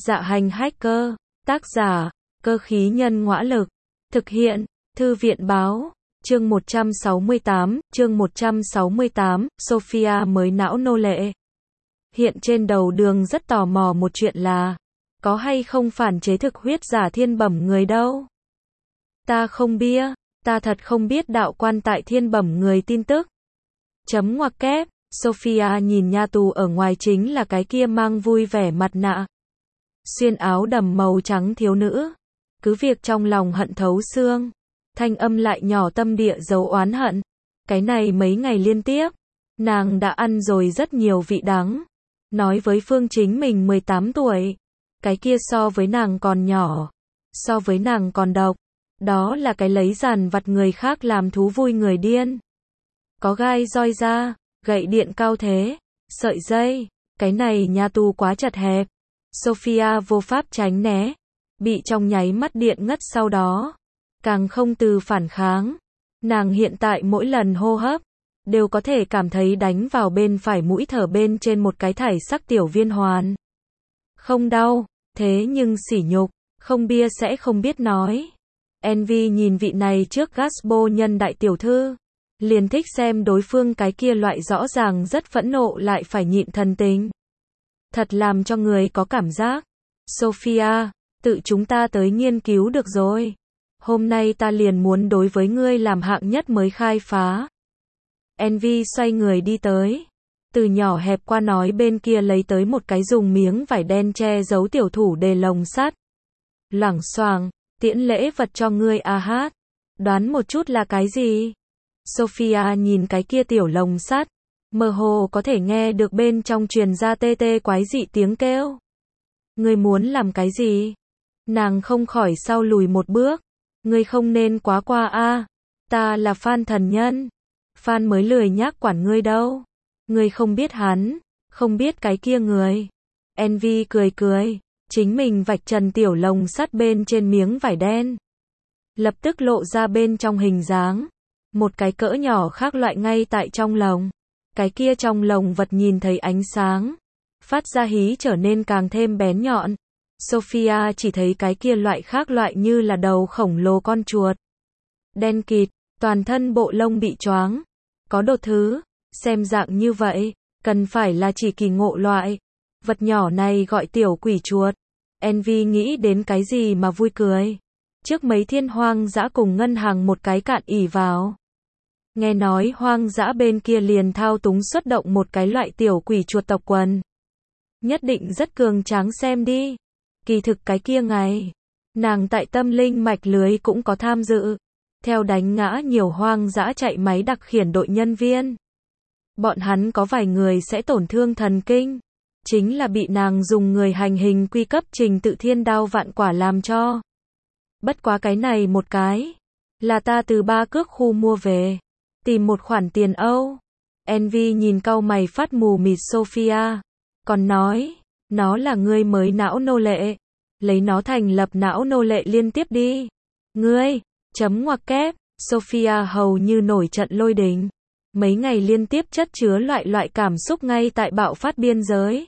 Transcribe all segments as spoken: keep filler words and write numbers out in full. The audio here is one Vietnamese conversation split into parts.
Dạ hành hacker, tác giả, cơ khí nhân ngõa lực, thực hiện, thư viện báo, chương một trăm sáu mươi tám, chương một trăm sáu mươi tám, Sophia mới não nô lệ. Hiện trên đầu đường rất tò mò một chuyện là, có hay không phản chế thực huyết giả thiên bẩm người đâu. Ta không bia, ta thật không biết đạo quan tại thiên bẩm người tin tức. Chấm ngoặc kép, Sophia nhìn nha tù ở ngoài chính là cái kia mang vui vẻ mặt nạ. Xuyên áo đầm màu trắng thiếu nữ. Cứ việc trong lòng hận thấu xương. Thanh âm lại nhỏ tâm địa dấu oán hận. Cái này mấy ngày liên tiếp. Nàng đã ăn rồi rất nhiều vị đắng. Nói với Phương chính mình mười tám tuổi. Cái kia so với nàng còn nhỏ. So với nàng còn độc. Đó là cái lấy giàn vặt người khác làm thú vui người điên. Có gai roi da, gậy điện cao thế, sợi dây. Cái này nhà tù quá chật hẹp. Sophia vô pháp tránh né. Bị trong nháy mắt điện ngất sau đó. Càng không từ phản kháng. Nàng hiện tại mỗi lần hô hấp. Đều có thể cảm thấy đánh vào bên phải mũi thở bên trên một cái thải sắc tiểu viên hoàn. Không đau, thế nhưng sỉ nhục. Không bia sẽ không biết nói. Envy nhìn vị này trước Gaspo nhân đại tiểu thư. Liền thích xem đối phương cái kia loại rõ ràng rất phẫn nộ lại phải nhịn thần tình. Thật làm cho người có cảm giác. Sophia, tự chúng ta tới nghiên cứu được rồi. Hôm nay ta liền muốn đối với ngươi làm hạng nhất mới khai phá. Envy xoay người đi tới. Từ nhỏ hẹp qua nói bên kia lấy tới một cái dùng miếng vải đen che giấu tiểu thủ đề lồng sắt. Loảng xoảng, tiễn lễ vật cho ngươi a hát. Đoán một chút là cái gì? Sophia nhìn cái kia tiểu lồng sắt. Mơ hồ có thể nghe được bên trong truyền ra tê tê quái dị tiếng kêu. Ngươi muốn làm cái gì? Nàng không khỏi sau lùi một bước. Ngươi không nên quá qua a. Ta là fan thần nhân. Fan mới lười nhác quản ngươi đâu. Ngươi không biết hắn, không biết cái kia người. Envy cười cười, chính mình vạch trần tiểu lồng sắt bên trên miếng vải đen. Lập tức lộ ra bên trong hình dáng. Một cái cỡ nhỏ khác loại ngay tại trong lồng. Cái kia trong lồng vật nhìn thấy ánh sáng. Phát ra hí trở nên càng thêm bén nhọn. Sophia chỉ thấy cái kia loại khác loại như là đầu khổng lồ con chuột. Đen kịt, toàn thân bộ lông bị choáng. Có đột thứ, xem dạng như vậy, cần phải là chỉ kỳ ngộ loại. Vật nhỏ này gọi tiểu quỷ chuột. Envy nghĩ đến cái gì mà vui cười. Trước mấy thiên hoang dã cùng ngân hàng một cái cạn ỉ vào. Nghe nói hoang dã bên kia liền thao túng xuất động một cái loại tiểu quỷ chuột tộc quần. Nhất định rất cường tráng xem đi. Kỳ thực cái kia ngày, nàng tại tâm linh mạch lưới cũng có tham dự. Theo đánh ngã nhiều hoang dã chạy máy đặc khiển đội nhân viên. Bọn hắn có vài người sẽ tổn thương thần kinh. Chính là bị nàng dùng người hành hình quy cấp trình tự thiên đao vạn quả làm cho. Bất quá cái này một cái. Là ta từ ba cước khu mua về. Tìm một khoản tiền Âu. Envy nhìn cau mày phát mù mịt Sophia. Còn nói. Nó là ngươi mới não nô lệ. Lấy nó thành lập não nô lệ liên tiếp đi. Ngươi. Chấm ngoặc kép. Sophia hầu như nổi trận lôi đình. Mấy ngày liên tiếp chất chứa loại loại cảm xúc ngay tại bạo phát biên giới.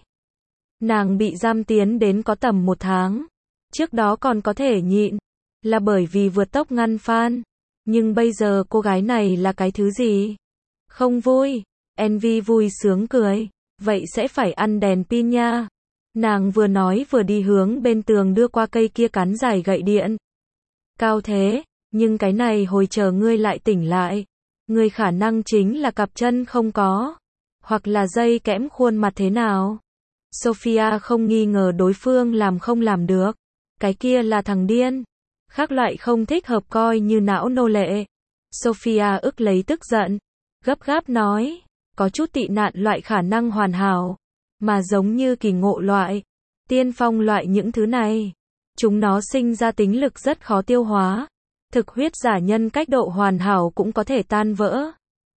Nàng bị giam tiến đến có tầm một tháng. Trước đó còn có thể nhịn. Là bởi vì vượt tốc ngăn fan. Nhưng bây giờ cô gái này là cái thứ gì? Không vui. Envy vui sướng cười. Vậy sẽ phải ăn đèn pin nha. Nàng vừa nói vừa đi hướng bên tường đưa qua cây kia cán dài gậy điện. Cao thế. Nhưng cái này hồi chờ ngươi lại tỉnh lại. Ngươi khả năng chính là cặp chân không có. Hoặc là dây kẽm khuôn mặt thế nào. Sophia không nghi ngờ đối phương làm không làm được. Cái kia là thằng điên. Khác loại không thích hợp coi như não nô lệ. Sophia ức lấy tức giận. Gấp gáp nói. Có chút tị nạn loại khả năng hoàn hảo. Mà giống như kỳ ngộ loại. Tiên phong loại những thứ này. Chúng nó sinh ra tính lực rất khó tiêu hóa. Thực huyết giả nhân cách độ hoàn hảo cũng có thể tan vỡ.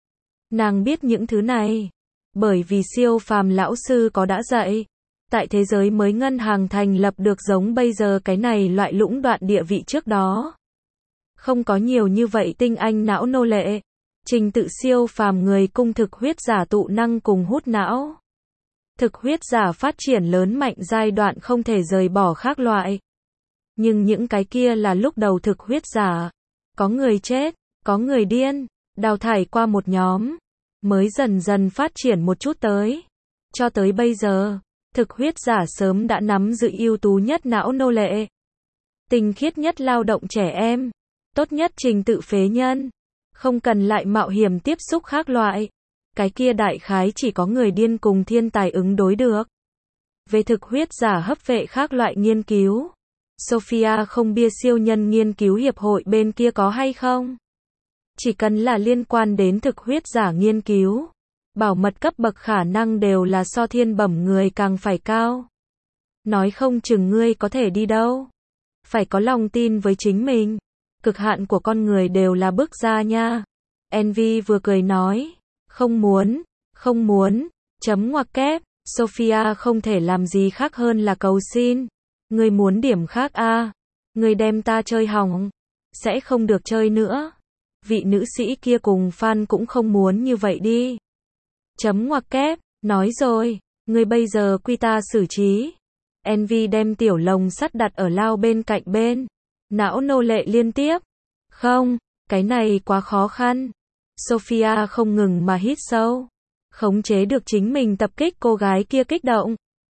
Nàng biết những thứ này. Bởi vì siêu phàm lão sư có đã dạy. Tại thế giới mới ngân hàng thành lập được giống bây giờ cái này loại lũng đoạn địa vị trước đó. Không có nhiều như vậy tinh anh não nô lệ. Trình tự siêu phàm người cung thực huyết giả tụ năng cùng hút não. Thực huyết giả phát triển lớn mạnh giai đoạn không thể rời bỏ khác loại. Nhưng những cái kia là lúc đầu thực huyết giả. Có người chết, có người điên, đào thải qua một nhóm, mới dần dần phát triển một chút tới. Cho tới bây giờ, thực huyết giả sớm đã nắm giữ ưu tú nhất não nô lệ, tinh khiết nhất lao động trẻ em, tốt nhất trình tự phế nhân, không cần lại mạo hiểm tiếp xúc khác loại. Cái kia đại khái chỉ có người điên cùng thiên tài ứng đối được. Về thực huyết giả hấp vệ khác loại nghiên cứu, Sophia không biết siêu nhân nghiên cứu hiệp hội bên kia có hay không. Chỉ cần là liên quan đến thực huyết giả nghiên cứu, bảo mật cấp bậc khả năng đều là so thiên bẩm người càng phải cao. Nói không chừng ngươi có thể đi đâu. Phải có lòng tin với chính mình. Cực hạn của con người đều là bước ra nha. Envy vừa cười nói. Không muốn, không muốn, chấm ngoặc kép. Sophia không thể làm gì khác hơn là cầu xin. Ngươi muốn điểm khác a? À? Ngươi đem ta chơi hỏng. Sẽ không được chơi nữa. Vị nữ sĩ kia cùng fan cũng không muốn như vậy đi. Chấm ngoặc kép, nói rồi, ngươi bây giờ quy ta xử trí. Envy đem tiểu lồng sắt đặt ở lao bên cạnh bên. Não nô lệ liên tiếp. Không, cái này quá khó khăn. Sophia không ngừng mà hít sâu. Khống chế được chính mình tập kích cô gái kia kích động.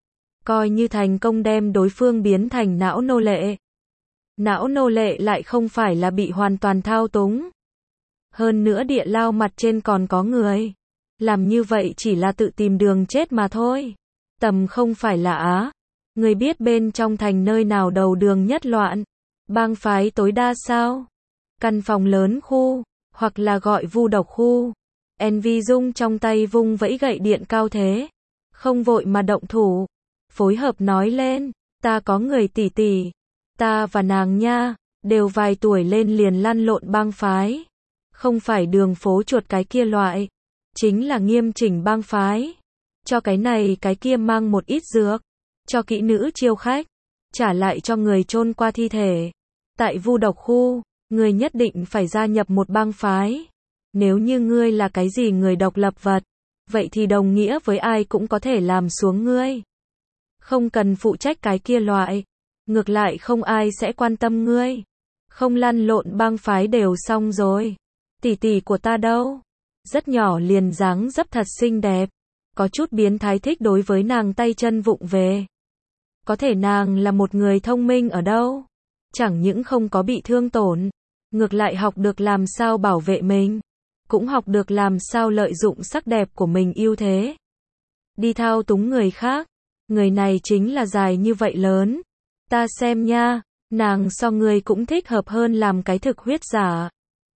Coi như thành công đem đối phương biến thành não nô lệ. Não nô lệ lại không phải là bị hoàn toàn thao túng. Hơn nữa địa lao mặt trên còn có người. Làm như vậy chỉ là tự tìm đường chết mà thôi. Tầm không phải là á. Người biết bên trong thành nơi nào đầu đường nhất loạn. Bang phái tối đa sao? Căn phòng lớn khu. Hoặc là gọi vu độc khu. Envy Dung trong tay vung vẫy gậy điện cao thế. Không vội mà động thủ. Phối hợp nói lên. Ta có người tỷ tỷ. Ta và nàng nha. Đều vài tuổi lên liền lăn lộn bang phái. Không phải đường phố chuột cái kia loại. Chính là nghiêm chỉnh bang phái. Cho cái này cái kia mang một ít dược. Cho kỹ nữ chiêu khách. Trả lại cho người chôn qua thi thể. Tại vu độc khu, người nhất định phải gia nhập một bang phái. Nếu như ngươi là cái gì người độc lập vật, vậy thì đồng nghĩa với ai cũng có thể làm xuống ngươi. Không cần phụ trách cái kia loại. Ngược lại không ai sẽ quan tâm ngươi. Không lăn lộn bang phái đều xong rồi. Tỷ tỷ của ta đâu? Rất nhỏ liền dáng dấp thật xinh đẹp. Có chút biến thái thích đối với nàng tay chân vụng về. Có thể nàng là một người thông minh ở đâu? Chẳng những không có bị thương tổn. Ngược lại học được làm sao bảo vệ mình. Cũng học được làm sao lợi dụng sắc đẹp của mình ưu thế. Đi thao túng người khác. Người này chính là dài như vậy lớn. Ta xem nha. Nàng so người cũng thích hợp hơn làm cái thực huyết giả.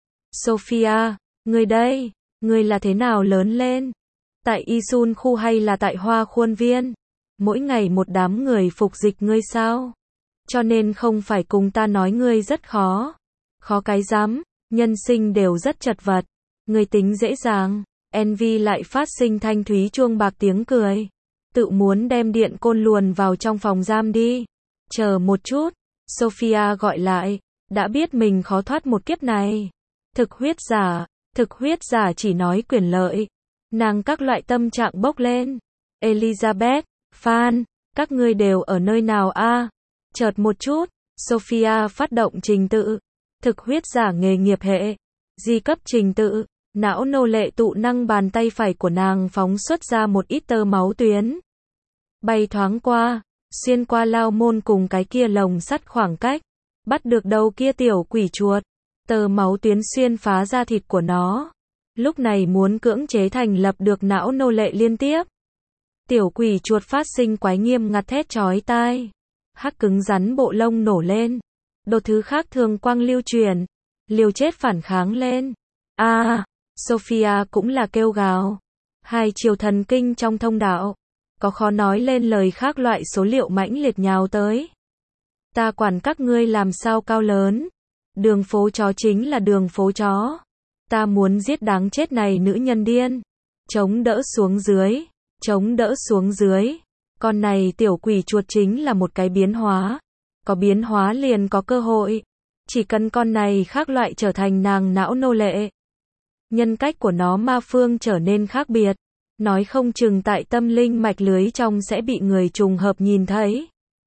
Sophia, người đây. Người là thế nào lớn lên? Tại Isun khu hay là tại Hoa Khuôn Viên? Mỗi ngày một đám người phục dịch ngươi sao? Cho nên không phải cùng ta nói ngươi rất khó. Khó cái rắm, nhân sinh đều rất chật vật. Ngươi tính dễ dàng. Envy lại phát sinh thanh thúy chuông bạc tiếng cười. Tự muốn đem điện côn luồn vào trong phòng giam đi. Chờ một chút. Sophia gọi lại. Đã biết mình khó thoát một kiếp này. Thực huyết giả. Thực huyết giả chỉ nói quyền lợi. Nàng các loại tâm trạng bốc lên. Elizabeth, Phan, các ngươi đều ở nơi nào a? À? Chợt một chút, Sophia phát động trình tự. Thực huyết giả nghề nghiệp hệ. Di cấp trình tự. Não nô lệ tụ năng bàn tay phải của nàng phóng xuất ra một ít tơ máu tuyến. Bay thoáng qua, xuyên qua lao môn cùng cái kia lồng sắt khoảng cách. Bắt được đầu kia tiểu quỷ chuột. Tơ máu tuyến xuyên phá da thịt của nó. Lúc này muốn cưỡng chế thành lập được não nô lệ liên tiếp. Tiểu quỷ chuột phát sinh quái nghiêm ngặt thét chói tai. Hắc cứng rắn bộ lông nổ lên. Đột thứ khác thường quang lưu truyền. Liều chết phản kháng lên. A, à, Sophia cũng là kêu gào. Hai chiều thần kinh trong thông đạo. Có khó nói lên lời khác loại số liệu mãnh liệt nhào tới. Ta quản các ngươi làm sao cao lớn. Đường phố chó chính là đường phố chó. Ta muốn giết đáng chết này nữ nhân điên. Chống đỡ xuống dưới. Chống đỡ xuống dưới. Con này tiểu quỷ chuột chính là một cái biến hóa. Có biến hóa liền có cơ hội. Chỉ cần con này khác loại trở thành nàng não nô lệ. Nhân cách của nó ma phương trở nên khác biệt. Nói không chừng tại tâm linh mạch lưới trong sẽ bị người trùng hợp nhìn thấy.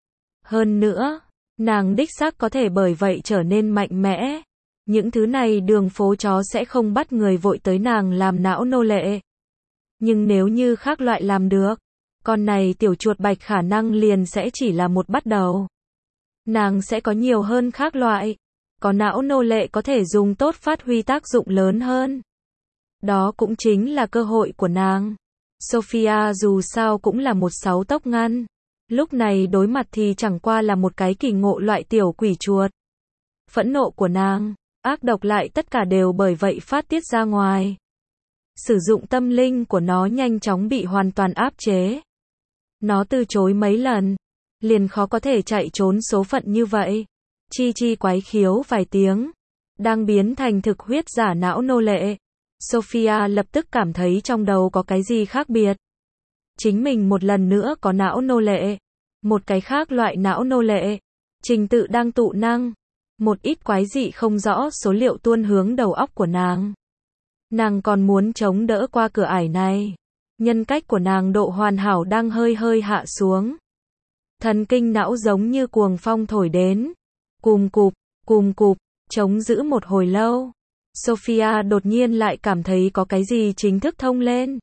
Hơn nữa, nàng đích xác có thể bởi vậy trở nên mạnh mẽ. Những thứ này đường phố chó sẽ không bắt người vội tới nàng làm não nô lệ. Nhưng nếu như khác loại làm được, con này tiểu chuột bạch khả năng liền sẽ chỉ là một bắt đầu. Nàng sẽ có nhiều hơn khác loại. Có não nô lệ có thể dùng tốt phát huy tác dụng lớn hơn. Đó cũng chính là cơ hội của nàng. Sophia dù sao cũng là một sáu tốc ngăn. Lúc này đối mặt thì chẳng qua là một cái kỳ ngộ loại tiểu quỷ chuột. Phẫn nộ của nàng, ác độc lại tất cả đều bởi vậy phát tiết ra ngoài. Sử dụng tâm linh của nó nhanh chóng bị hoàn toàn áp chế. Nó từ chối mấy lần, liền khó có thể chạy trốn số phận như vậy. Chi chi quái khiếu vài tiếng, đang biến thành thực huyết giả não nô lệ. Sophia lập tức cảm thấy trong đầu có cái gì khác biệt. Chính mình một lần nữa có não nô lệ. Một cái khác loại não nô lệ. Trình tự đang tụ năng. Một ít quái dị không rõ số liệu tuôn hướng đầu óc của nàng. Nàng còn muốn chống đỡ qua cửa ải này. Nhân cách của nàng độ hoàn hảo đang hơi hơi hạ xuống. Thần kinh não giống như cuồng phong thổi đến. Cùm cụp, cùm cụp, chống giữ một hồi lâu. Sophia đột nhiên lại cảm thấy có cái gì chính thức thông lên.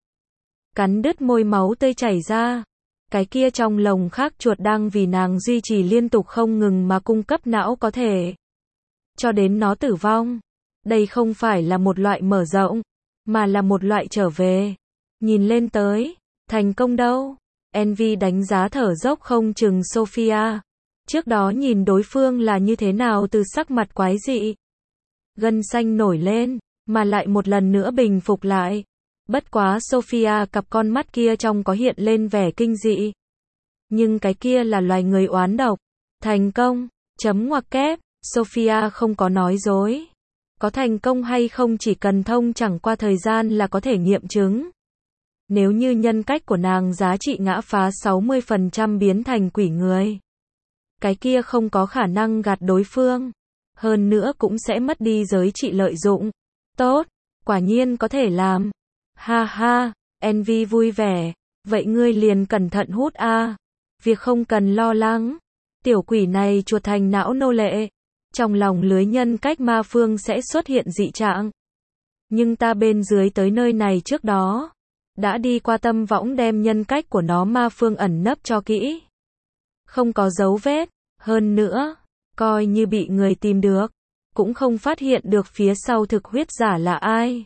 Cắn đứt môi, máu tươi chảy ra. Cái kia trong lồng khác chuột đang vì nàng duy trì liên tục không ngừng mà cung cấp não có thể. Cho đến nó tử vong. Đây không phải là một loại mở rộng, mà là một loại trở về. Nhìn lên tới, thành công đâu. Envy đánh giá thở dốc không chừng Sophia. Trước đó nhìn đối phương là như thế nào từ sắc mặt quái dị. Gân xanh nổi lên, mà lại một lần nữa bình phục lại. Bất quá Sophia cặp con mắt kia trong có hiện lên vẻ kinh dị. Nhưng cái kia là loài người oán độc. Thành công, chấm ngoặc kép, Sophia không có nói dối. Có thành công hay không chỉ cần thông chẳng qua thời gian là có thể nghiệm chứng. Nếu như nhân cách của nàng giá trị ngã phá sáu mươi phần trăm biến thành quỷ người. Cái kia không có khả năng gạt đối phương. Hơn nữa cũng sẽ mất đi giới trị lợi dụng. Tốt, quả nhiên có thể làm. Ha ha, Envy vui vẻ. Vậy ngươi liền cẩn thận hút a. Việc không cần lo lắng. Tiểu quỷ này chuột thành não nô lệ. Trong lòng lưới nhân cách ma phương sẽ xuất hiện dị trạng. Nhưng ta bên dưới tới nơi này trước đó. Đã đi qua tâm võng đem nhân cách của nó ma phương ẩn nấp cho kỹ. Không có dấu vết. Hơn nữa, coi như bị người tìm được. Cũng không phát hiện được phía sau thực huyết giả là ai.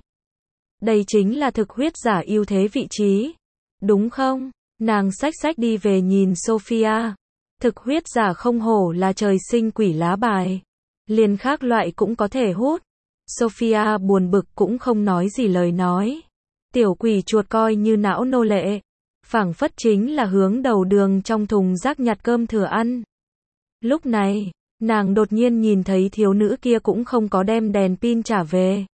Đây chính là thực huyết giả ưu thế vị trí. Đúng không? Nàng xách xách đi về nhìn Sophia. Thực huyết giả không hổ là trời sinh quỷ lá bài. Liền khác loại cũng có thể hút. Sophia buồn bực cũng không nói gì lời nói. Tiểu quỷ chuột coi như não nô lệ. Phảng phất chính là hướng đầu đường trong thùng rác nhặt cơm thừa ăn. Lúc này, nàng đột nhiên nhìn thấy thiếu nữ kia cũng không có đem đèn pin trả về.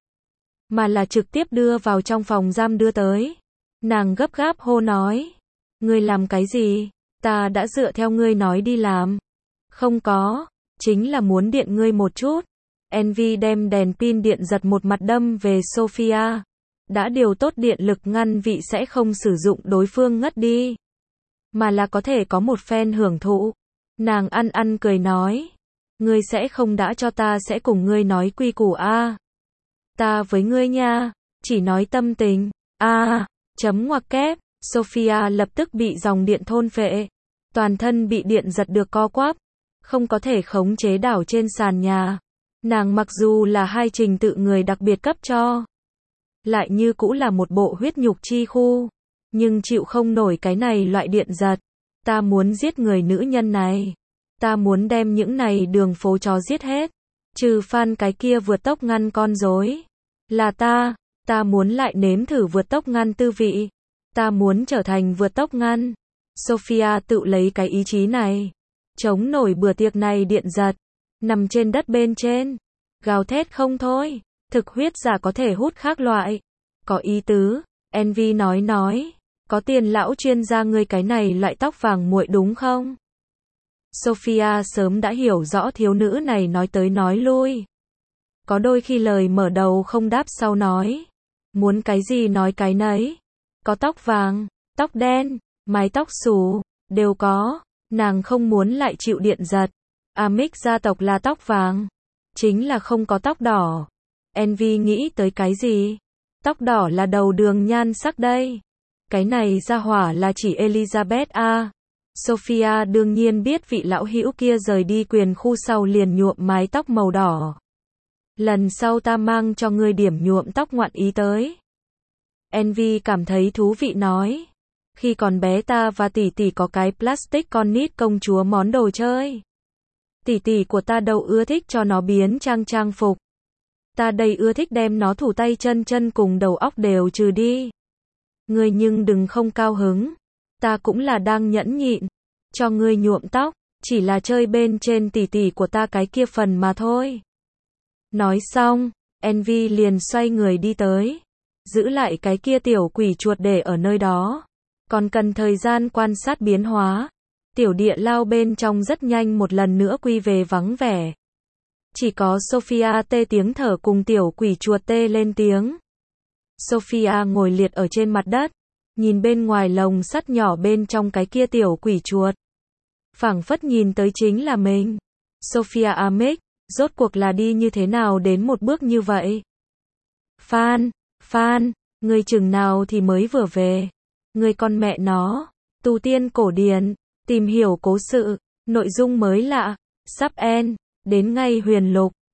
Mà là trực tiếp đưa vào trong phòng giam đưa tới. Nàng gấp gáp hô nói. Ngươi làm cái gì? Ta đã dựa theo ngươi nói đi làm. Không có, chính là muốn điện ngươi một chút. Envy đem đèn pin điện giật một mặt đâm về Sophia. Đã điều tốt điện lực ngăn vị sẽ không sử dụng đối phương ngất đi. Mà là có thể có một phen hưởng thụ. Nàng ăn ăn cười nói. Ngươi sẽ không đã cho ta sẽ cùng ngươi nói quy củ a. À. Ta với ngươi nha, chỉ nói tâm tình. A, à, chấm ngoặc kép. Sophia lập tức bị dòng điện thôn phệ. Toàn thân bị điện giật được co quắp. Không có thể khống chế đảo trên sàn nhà. Nàng mặc dù là hai trình tự người đặc biệt cấp cho. Lại như cũ là một bộ huyết nhục chi khu. Nhưng chịu không nổi cái này loại điện giật. Ta muốn giết người nữ nhân này. Ta muốn đem những này đường phố chó giết hết. Trừ Phan cái kia vượt tốc ngăn con rối. Là ta. Ta muốn lại nếm thử vượt tốc ngăn tư vị. Ta muốn trở thành vượt tốc ngăn. Sophia tự lấy cái ý chí này. Chống nổi bữa tiệc này điện giật. Nằm trên đất bên trên. Gào thét không thôi. Thực huyết giả có thể hút khác loại. Có ý tứ. Envy nói nói. Có tiền lão chuyên gia ngươi cái này loại tóc vàng muội đúng không? Sophia sớm đã hiểu rõ thiếu nữ này nói tới nói lui. Có đôi khi lời mở đầu không đáp sau nói. Muốn cái gì nói cái nấy. Có tóc vàng, tóc đen, mái tóc xù, đều có. Nàng không muốn lại chịu điện giật. Amic gia tộc là tóc vàng. Chính là không có tóc đỏ. Envy nghĩ tới cái gì? Tóc đỏ là đầu đường nhan sắc đây. Cái này ra hỏa là chỉ Elizabeth à. Sophia đương nhiên biết vị lão hữu kia rời đi quyền khu sau liền nhuộm mái tóc màu đỏ. Lần sau ta mang cho ngươi điểm nhuộm tóc ngoạn ý tới. Envy cảm thấy thú vị nói. Khi còn bé ta và tỷ tỷ có cái plastic con nít công chúa món đồ chơi. Tỷ tỷ của ta đâu ưa thích cho nó biến trang trang phục. Ta đây ưa thích đem nó thủ tay chân chân cùng đầu óc đều trừ đi. Ngươi nhưng đừng không cao hứng. Ta cũng là đang nhẫn nhịn. Cho ngươi nhuộm tóc, chỉ là chơi bên trên tỷ tỷ của ta cái kia phần mà thôi. Nói xong, Envy liền xoay người đi tới. Giữ lại cái kia tiểu quỷ chuột để ở nơi đó. Còn cần thời gian quan sát biến hóa. Tiểu địa lao bên trong rất nhanh một lần nữa quy về vắng vẻ. Chỉ có Sophia tê tiếng thở cùng tiểu quỷ chuột tê lên tiếng. Sophia ngồi liệt ở trên mặt đất. Nhìn bên ngoài lồng sắt nhỏ bên trong cái kia tiểu quỷ chuột. Phảng phất nhìn tới chính là mình. Sophia Amic, rốt cuộc là đi như thế nào đến một bước như vậy? Phan, Phan, người chừng nào thì mới vừa về. Người con mẹ nó, tu tiên cổ điển, tìm hiểu cố sự, nội dung mới lạ, sắp end, đến ngay huyền lục.